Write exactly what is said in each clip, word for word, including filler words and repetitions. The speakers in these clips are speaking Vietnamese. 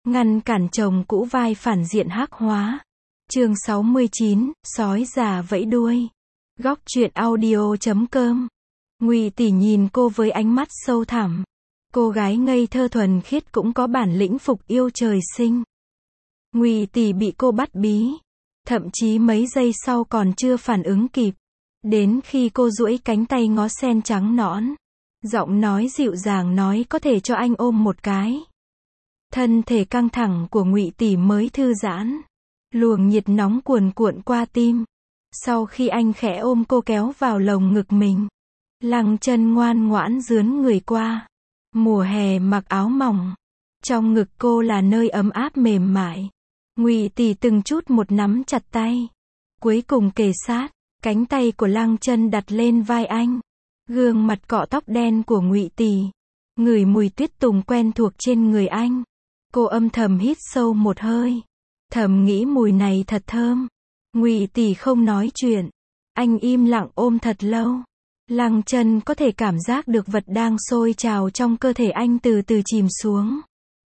ngăn cản chồng cũ vai phản diện hắc hóa. Chương sáu mươi chín, sói già vẫy đuôi. Góc truyện audio chấm com. Ngụy Tỷ nhìn cô với ánh mắt sâu thẳm. Cô gái ngây thơ thuần khiết cũng có bản lĩnh phục yêu trời sinh. Ngụy Tỷ bị cô bắt bí, thậm chí mấy giây sau còn chưa phản ứng kịp. Đến khi cô duỗi cánh tay ngó sen trắng nõn, giọng nói dịu dàng nói có thể cho anh ôm một cái. Thân thể căng thẳng của Ngụy Tỷ mới thư giãn. Luồng nhiệt nóng cuồn cuộn qua tim. Sau khi anh khẽ ôm cô kéo vào lồng ngực mình, Lăng Chân ngoan ngoãn dướn người qua. Mùa hè mặc áo mỏng, trong ngực cô là nơi ấm áp mềm mại. Ngụy Tỷ từng chút một nắm chặt tay, cuối cùng kề sát, cánh tay của Lăng Chân đặt lên vai anh. Gương mặt cọ tóc đen của Ngụy Tỷ, ngửi mùi tuyết tùng quen thuộc trên người anh. Cô âm thầm hít sâu một hơi, thầm nghĩ mùi này thật thơm. Ngụy Tỷ không nói chuyện, anh im lặng ôm thật lâu. Lăng Chân có thể cảm giác được vật đang sôi trào trong cơ thể anh từ từ chìm xuống.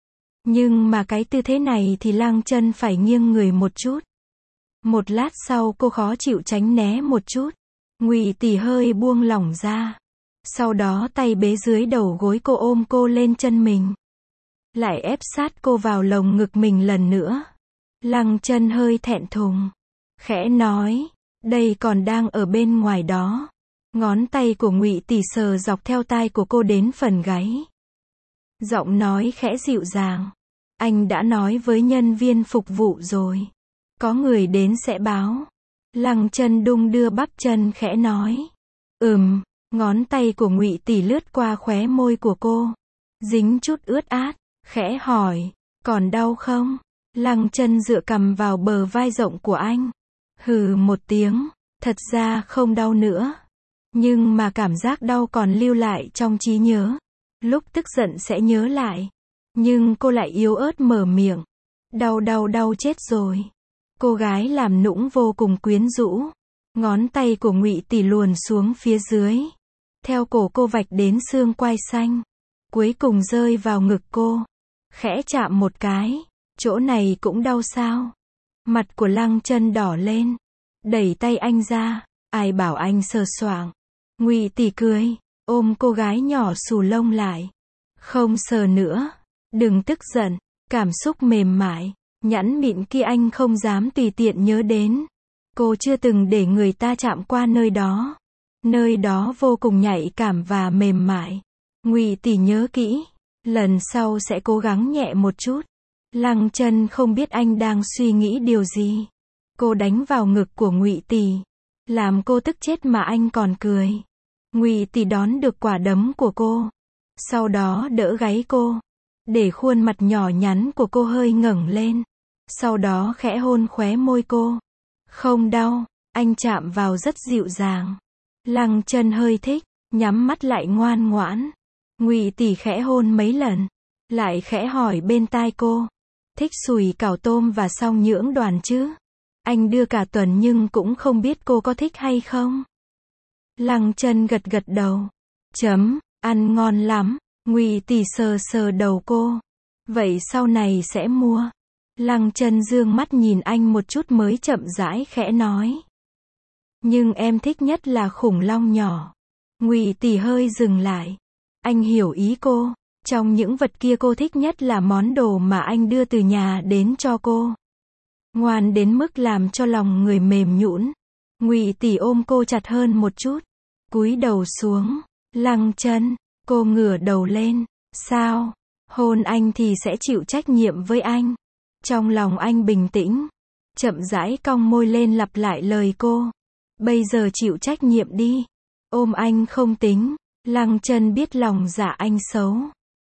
Nhưng mà cái tư thế này thì Lăng Chân phải nghiêng người một chút. Một lát sau cô khó chịu tránh né một chút. Ngụy Tỷ hơi buông lỏng ra. Sau đó tay bế dưới đầu gối cô ôm cô lên chân mình. Lại ép sát cô vào lồng ngực mình lần nữa. Lăng Chân hơi thẹn thùng, khẽ nói, đây còn đang ở bên ngoài đó. Ngón tay của Ngụy Tỷ sờ dọc theo tai của cô đến phần gáy. Giọng nói khẽ dịu dàng, anh đã nói với nhân viên phục vụ rồi, có người đến sẽ báo. Lăng Chân đung đưa bắp chân khẽ nói, ừm. Ngón tay của Ngụy Tỷ lướt qua khóe môi của cô, dính chút ướt át, khẽ hỏi, còn đau không? Lăng Chân dựa cằm vào bờ vai rộng của anh, hừ một tiếng, thật ra không đau nữa. Nhưng mà cảm giác đau còn lưu lại trong trí nhớ. Lúc tức giận sẽ nhớ lại. Nhưng cô lại yếu ớt mở miệng, đau đau đau chết rồi. Cô gái làm nũng vô cùng quyến rũ. Ngón tay của Ngụy Tỷ luồn xuống phía dưới, theo cổ cô vạch đến xương quai xanh, cuối cùng rơi vào ngực cô, khẽ chạm một cái. Chỗ này cũng đau sao? Mặt của Lăng Chân đỏ lên, đẩy tay anh ra, ai bảo anh sờ soạng. Ngụy Tỷ cười, ôm cô gái nhỏ xù lông lại. Không sờ nữa, đừng tức giận. Cảm xúc mềm mại, nhẵn mịn kia anh không dám tùy tiện nhớ đến. Cô chưa từng để người ta chạm qua nơi đó. Nơi đó vô cùng nhạy cảm và mềm mại. Ngụy Tỷ nhớ kỹ, lần sau sẽ cố gắng nhẹ một chút. Lăng Chân không biết anh đang suy nghĩ điều gì. Cô đánh vào ngực của Ngụy Tỷ, làm cô tức chết mà anh còn cười. Ngụy Tỷ đón được quả đấm của cô, sau đó đỡ gáy cô, để khuôn mặt nhỏ nhắn của cô hơi ngẩng lên, sau đó khẽ hôn khóe môi cô. Không đau, anh chạm vào rất dịu dàng. Lăng Chân hơi thích, nhắm mắt lại ngoan ngoãn. Ngụy Tỷ khẽ hôn mấy lần, lại khẽ hỏi bên tai cô, thích sùi cảo tôm và song nhưỡng đoàn chứ? Anh đưa cả tuần nhưng cũng không biết cô có thích hay không. Lăng Chân gật gật đầu. Chấm, ăn ngon lắm. Ngụy Tỷ sờ sờ đầu cô. Vậy sau này sẽ mua. Lăng Chân dương mắt nhìn anh một chút mới chậm rãi khẽ nói. Nhưng em thích nhất là khủng long nhỏ. Ngụy Tỷ hơi dừng lại. Anh hiểu ý cô. Trong những vật kia cô thích nhất là món đồ mà anh đưa từ nhà đến cho cô. Ngoan đến mức làm cho lòng người mềm nhũn. Ngụy Tỷ ôm cô chặt hơn một chút, cúi đầu xuống. Lăng Chân, cô ngửa đầu lên. Sao? Hôn anh thì sẽ chịu trách nhiệm với anh. Trong lòng anh bình tĩnh, chậm rãi cong môi lên lặp lại lời cô. Bây giờ chịu trách nhiệm đi. Ôm anh không tính. Lăng Chân biết lòng dạ anh xấu,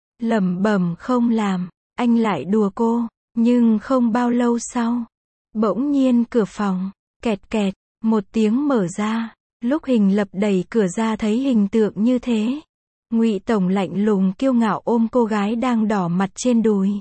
lẩm bẩm không làm. Anh lại đùa cô. Nhưng không bao lâu sau, bỗng nhiên cửa phòng, kẹt kẹt, một tiếng mở ra. Lúc Hình Lập đẩy cửa ra thấy hình tượng như thế, Ngụy Tổng lạnh lùng kiêu ngạo ôm cô gái đang đỏ mặt trên đùi.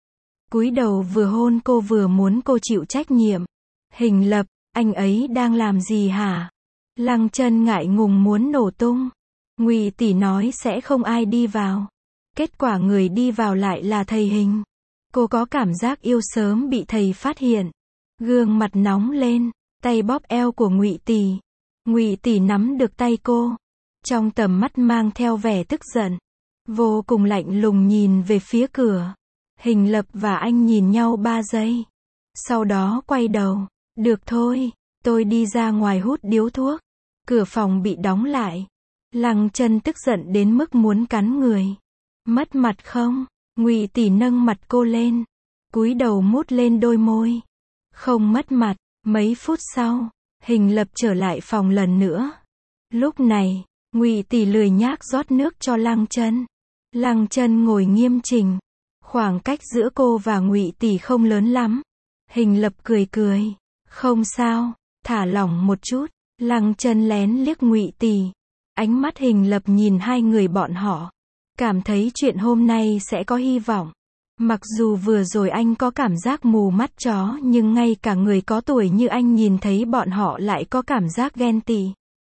Cúi đầu vừa hôn cô vừa muốn cô chịu trách nhiệm. Hình Lập, anh ấy đang làm gì hả? Lăng Chân ngại ngùng muốn nổ tung. Ngụy Tỷ nói sẽ không ai đi vào. Kết quả người đi vào lại là thầy Hình. Cô có cảm giác yêu sớm bị thầy phát hiện. Gương mặt nóng lên, tay bóp eo của Ngụy Tỷ. Ngụy Tỷ nắm được tay cô, trong tầm mắt mang theo vẻ tức giận, vô cùng lạnh lùng nhìn về phía cửa. Hình Lập và anh nhìn nhau ba giây, sau đó quay đầu. Được thôi, tôi đi ra ngoài hút điếu thuốc. Cửa phòng bị đóng lại. Lăng Chân tức giận đến mức muốn cắn người. Mất mặt không? Ngụy Tỷ nâng mặt cô lên, cúi đầu mút lên đôi môi. Không mất mặt. Mấy phút sau, Hình Lập trở lại phòng lần nữa. Lúc này, Ngụy Tỷ lười nhác rót nước cho Lăng Chân. Lăng Chân ngồi nghiêm chỉnh. Khoảng cách giữa cô và Ngụy Tỷ không lớn lắm. Hình Lập cười cười. Không sao, thả lỏng một chút. Lăng Chân lén liếc Ngụy Tỷ. Ánh mắt Hình Lập nhìn hai người bọn họ, cảm thấy chuyện hôm nay sẽ có hy vọng. Mặc dù vừa rồi anh có cảm giác mù mắt chó, nhưng ngay cả người có tuổi như anh nhìn thấy bọn họ lại có cảm giác ghen tị.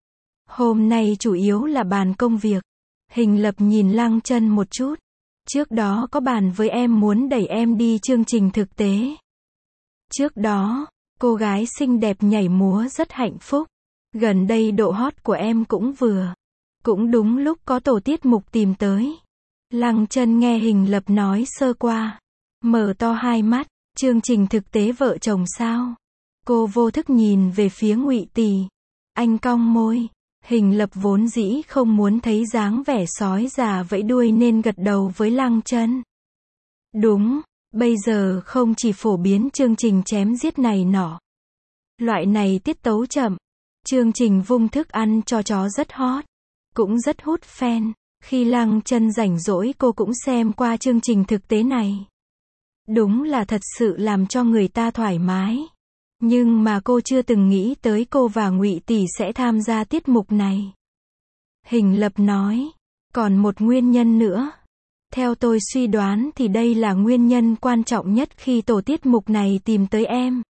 Hôm nay chủ yếu là bàn công việc. Hình Lập nhìn Lăng Chân một chút. Trước đó có bàn với em muốn đẩy em đi chương trình thực tế. Trước đó, cô gái xinh đẹp nhảy múa rất hạnh phúc. Gần đây độ hot của em cũng vừa. Cũng đúng lúc có tổ tiết mục tìm tới. Lăng Chân nghe Hình Lập nói sơ qua, mở to hai mắt. Chương trình thực tế vợ chồng sao? Cô vô thức nhìn về phía Ngụy Tỷ. Anh cong môi. Hình Lập vốn dĩ không muốn thấy dáng vẻ sói già vẫy đuôi nên gật đầu với Lăng Chân. Đúng, bây giờ không chỉ phổ biến chương trình chém giết này nọ. Loại này tiết tấu chậm. Chương trình vung thức ăn cho chó rất hot. Cũng rất hút fan. Khi Lăng Chân rảnh rỗi cô cũng xem qua chương trình thực tế này. Đúng là thật sự làm cho người ta thoải mái. Nhưng mà cô chưa từng nghĩ tới cô và Ngụy Tỷ sẽ tham gia tiết mục này. Hình Lập nói, còn một nguyên nhân nữa. Theo tôi suy đoán thì đây là nguyên nhân quan trọng nhất khi tổ tiết mục này tìm tới em.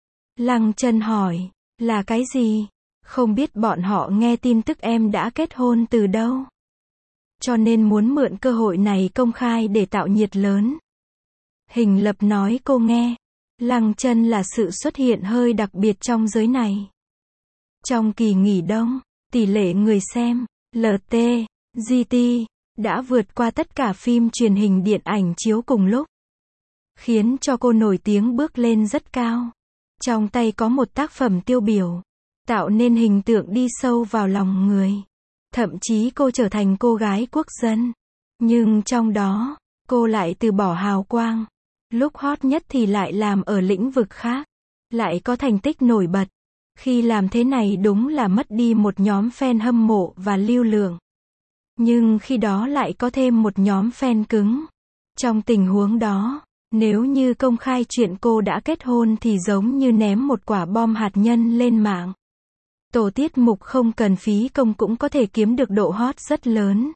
Lăng Chân hỏi, là cái gì? Không biết bọn họ nghe tin tức em đã kết hôn từ đâu. Cho nên muốn mượn cơ hội này công khai để tạo nhiệt lớn. Hình Lập nói cô nghe. Lăng Chân là sự xuất hiện hơi đặc biệt trong giới này. Trong kỳ nghỉ đông, tỷ lệ người xem lờ tê, giê tê đã vượt qua tất cả phim truyền hình điện ảnh chiếu cùng lúc, khiến cho cô nổi tiếng bước lên rất cao. Trong tay có một tác phẩm tiêu biểu, tạo nên hình tượng đi sâu vào lòng người. Thậm chí cô trở thành cô gái quốc dân. Nhưng trong đó, cô lại từ bỏ hào quang. Lúc hot nhất thì lại làm ở lĩnh vực khác. Lại có thành tích nổi bật. Khi làm thế này đúng là mất đi một nhóm fan hâm mộ và lưu lượng. Nhưng khi đó lại có thêm một nhóm fan cứng. Trong tình huống đó, nếu như công khai chuyện cô đã kết hôn thì giống như ném một quả bom hạt nhân lên mạng. Tổ tiết mục không cần phí công cũng có thể kiếm được độ hot rất lớn.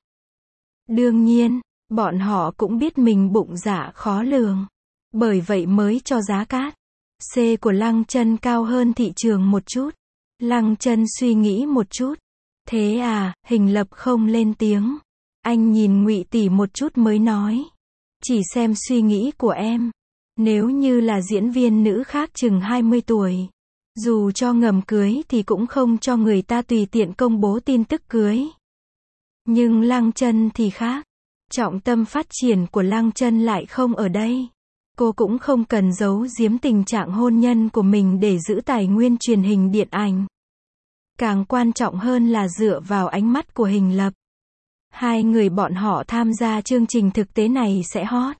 Đương nhiên, bọn họ cũng biết mình bụng dạ khó lường. Bởi vậy mới cho giá cát C của Lăng Chân cao hơn thị trường một chút. Lăng Chân suy nghĩ một chút. Thế à, Hình Lập không lên tiếng. Anh nhìn Ngụy Tỷ một chút mới nói. Chỉ xem suy nghĩ của em. Nếu như là diễn viên nữ khác chừng hai mươi tuổi. Dù cho ngầm cưới thì cũng không cho người ta tùy tiện công bố tin tức cưới. Nhưng Lăng Chân thì khác. Trọng tâm phát triển của Lăng Chân lại không ở đây. Cô cũng không cần giấu giếm tình trạng hôn nhân của mình để giữ tài nguyên truyền hình điện ảnh. Càng quan trọng hơn là dựa vào ánh mắt của Hình Lập. Hai người bọn họ tham gia chương trình thực tế này sẽ hot.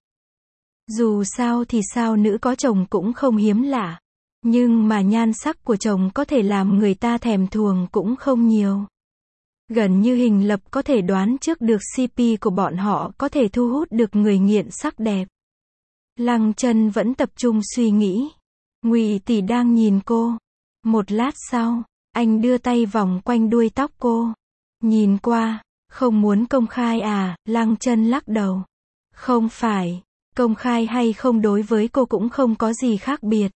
Dù sao thì sao nữ có chồng cũng không hiếm lạ. Nhưng mà nhan sắc của chồng có thể làm người ta thèm thuồng cũng không nhiều. Gần như Hình Lập có thể đoán trước được xê pê của bọn họ có thể thu hút được người nghiện sắc đẹp. Lăng Chân vẫn tập trung suy nghĩ. Ngụy Tỷ đang nhìn cô. Một lát sau, anh đưa tay vòng quanh đuôi tóc cô. Nhìn qua, không muốn công khai à? Lăng Chân lắc đầu. Không phải, công khai hay không đối với cô cũng không có gì khác biệt.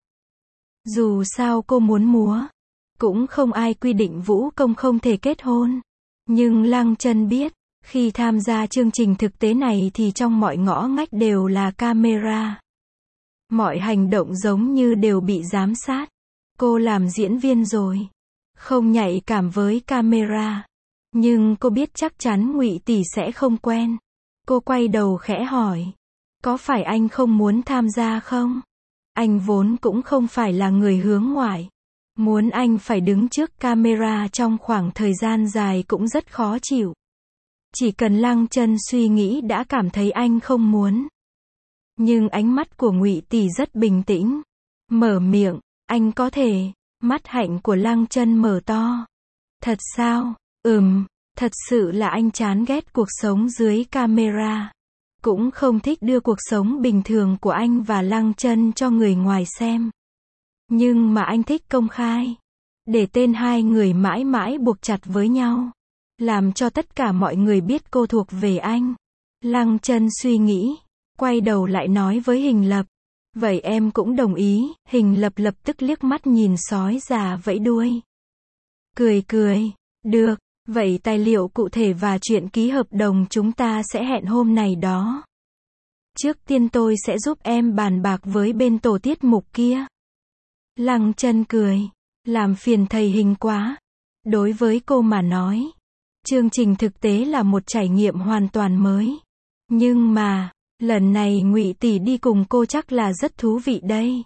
Dù sao cô muốn múa, cũng không ai quy định vũ công không thể kết hôn. Nhưng Lăng Chân biết, khi tham gia chương trình thực tế này thì trong mọi ngõ ngách đều là camera. Mọi hành động giống như đều bị giám sát. Cô làm diễn viên rồi, không nhạy cảm với camera. Nhưng cô biết chắc chắn Ngụy Tỷ sẽ không quen. Cô quay đầu khẽ hỏi, có phải anh không muốn tham gia không? Anh vốn cũng không phải là người hướng ngoại. Muốn anh phải đứng trước camera trong khoảng thời gian dài cũng rất khó chịu. Chỉ cần Lăng Chân suy nghĩ đã cảm thấy anh không muốn. Nhưng ánh mắt của Ngụy Tỷ rất bình tĩnh. Mở miệng, anh có thể. Mắt hạnh của Lăng Chân mở to. Thật sao? Ừm, thật sự là anh chán ghét cuộc sống dưới camera. Cũng không thích đưa cuộc sống bình thường của anh và Lăng Chân cho người ngoài xem. Nhưng mà anh thích công khai. Để tên hai người mãi mãi buộc chặt với nhau. Làm cho tất cả mọi người biết cô thuộc về anh. Lăng Chân suy nghĩ. Quay đầu lại nói với Hình Lập. Vậy em cũng đồng ý. Hình Lập lập tức liếc mắt nhìn sói già vẫy đuôi. Cười cười. Được. Vậy tài liệu cụ thể và chuyện ký hợp đồng chúng ta sẽ hẹn hôm này đó. Trước tiên tôi sẽ giúp em bàn bạc với bên tổ tiết mục kia. Lăng Chân cười. Làm phiền thầy Hình quá. Đối với cô mà nói, chương trình thực tế là một trải nghiệm hoàn toàn mới. Nhưng mà, lần này Ngụy Tỷ đi cùng cô chắc là rất thú vị đây.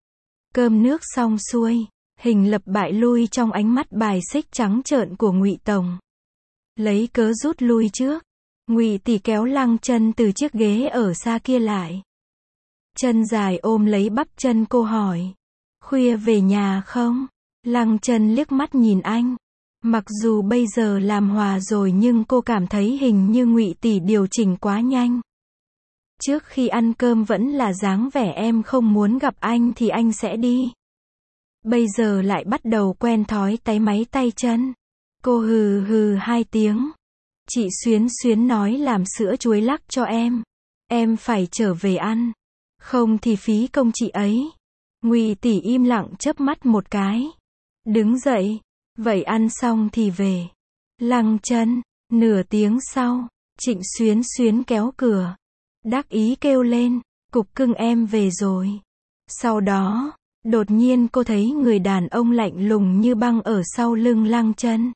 Cơm nước xong xuôi, Hình Lập bại lui trong ánh mắt bài xích trắng trợn của Ngụy Tổng. Lấy cớ rút lui trước, Ngụy Tỷ kéo Lăng Chân từ chiếc ghế ở xa kia lại. Chân dài ôm lấy bắp chân cô hỏi. Khuya về nhà không? Lăng Chân liếc mắt nhìn anh. Mặc dù bây giờ làm hòa rồi nhưng cô cảm thấy hình như Ngụy Tỷ điều chỉnh quá nhanh. Trước khi ăn cơm vẫn là dáng vẻ em không muốn gặp anh thì anh sẽ đi. Bây giờ lại bắt đầu quen thói táy máy tay chân. Cô hừ hừ hai tiếng. Chị Xuyến Xuyến nói làm sữa chuối lắc cho em. Em phải trở về ăn. Không thì phí công chị ấy. Ngụy Tỷ im lặng chớp mắt một cái. Đứng dậy. Vậy ăn xong thì về. Lăng Chân. Nửa tiếng sau, Trịnh Xuyến Xuyến kéo cửa. Đắc ý kêu lên. Cục cưng em về rồi. Sau đó, đột nhiên cô thấy người đàn ông lạnh lùng như băng ở sau lưng Lăng Chân.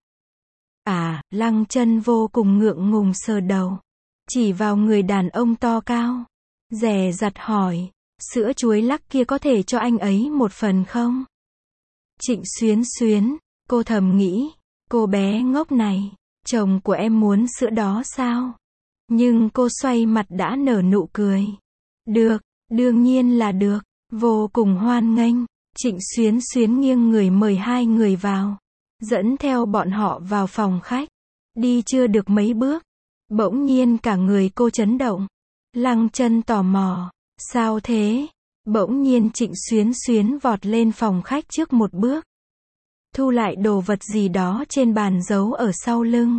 À, Lăng Chân vô cùng ngượng ngùng sờ đầu. Chỉ vào người đàn ông to cao. Dè dặt hỏi. Sữa chuối lắc kia có thể cho anh ấy một phần không? Trịnh Xuyến Xuyến. Cô thầm nghĩ. Cô bé ngốc này. Chồng của em muốn sữa đó sao? Nhưng cô xoay mặt đã nở nụ cười. Được, đương nhiên là được. Vô cùng hoan nghênh. Trịnh Xuyến Xuyến nghiêng người mời hai người vào. Dẫn theo bọn họ vào phòng khách. Đi chưa được mấy bước. Bỗng nhiên cả người cô chấn động. Lăng Chân tò mò. Sao thế? Bỗng nhiên Trịnh Xuyến Xuyến vọt lên phòng khách trước một bước. Thu lại đồ vật gì đó trên bàn giấu ở sau lưng.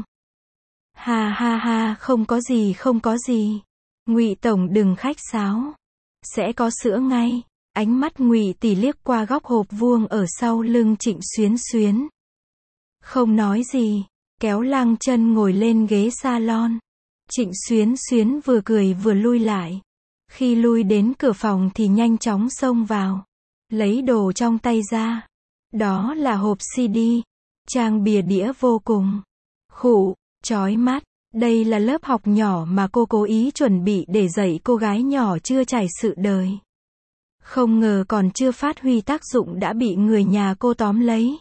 Ha ha ha, không có gì không có gì. Ngụy Tổng đừng khách sáo. Sẽ có sữa ngay. Ánh mắt Ngụy Tỷ liếc qua góc hộp vuông ở sau lưng Trịnh Xuyến Xuyến. Không nói gì. Kéo Lăng Chân ngồi lên ghế salon. Trịnh Xuyến Xuyến vừa cười vừa lui lại. Khi lui đến cửa phòng thì nhanh chóng xông vào. Lấy đồ trong tay ra. Đó là hộp xê đê. Trang bìa đĩa vô cùng khụ, chói mắt. Đây là lớp học nhỏ mà cô cố ý chuẩn bị để dạy cô gái nhỏ chưa trải sự đời. Không ngờ còn chưa phát huy tác dụng đã bị người nhà cô tóm lấy.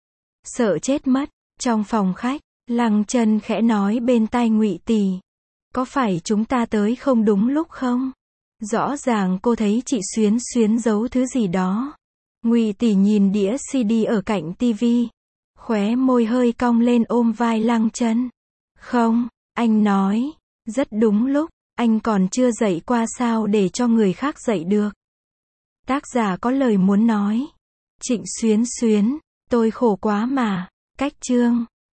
Sợ chết mất. Trong phòng khách, Lăng Chân khẽ nói bên tai Ngụy Tỷ. Có phải chúng ta tới không đúng lúc không? Rõ ràng cô thấy chị Xuyến Xuyến giấu thứ gì đó. Ngụy Tỷ nhìn đĩa xê đê ở cạnh tivi. Khóe môi hơi cong lên ôm vai Lăng Chân. Không, anh nói. Rất đúng lúc, anh còn chưa dạy qua sao để cho người khác dạy được. Tác giả có lời muốn nói. Trịnh Xuyến Xuyến, tôi khổ quá mà. Cách chương.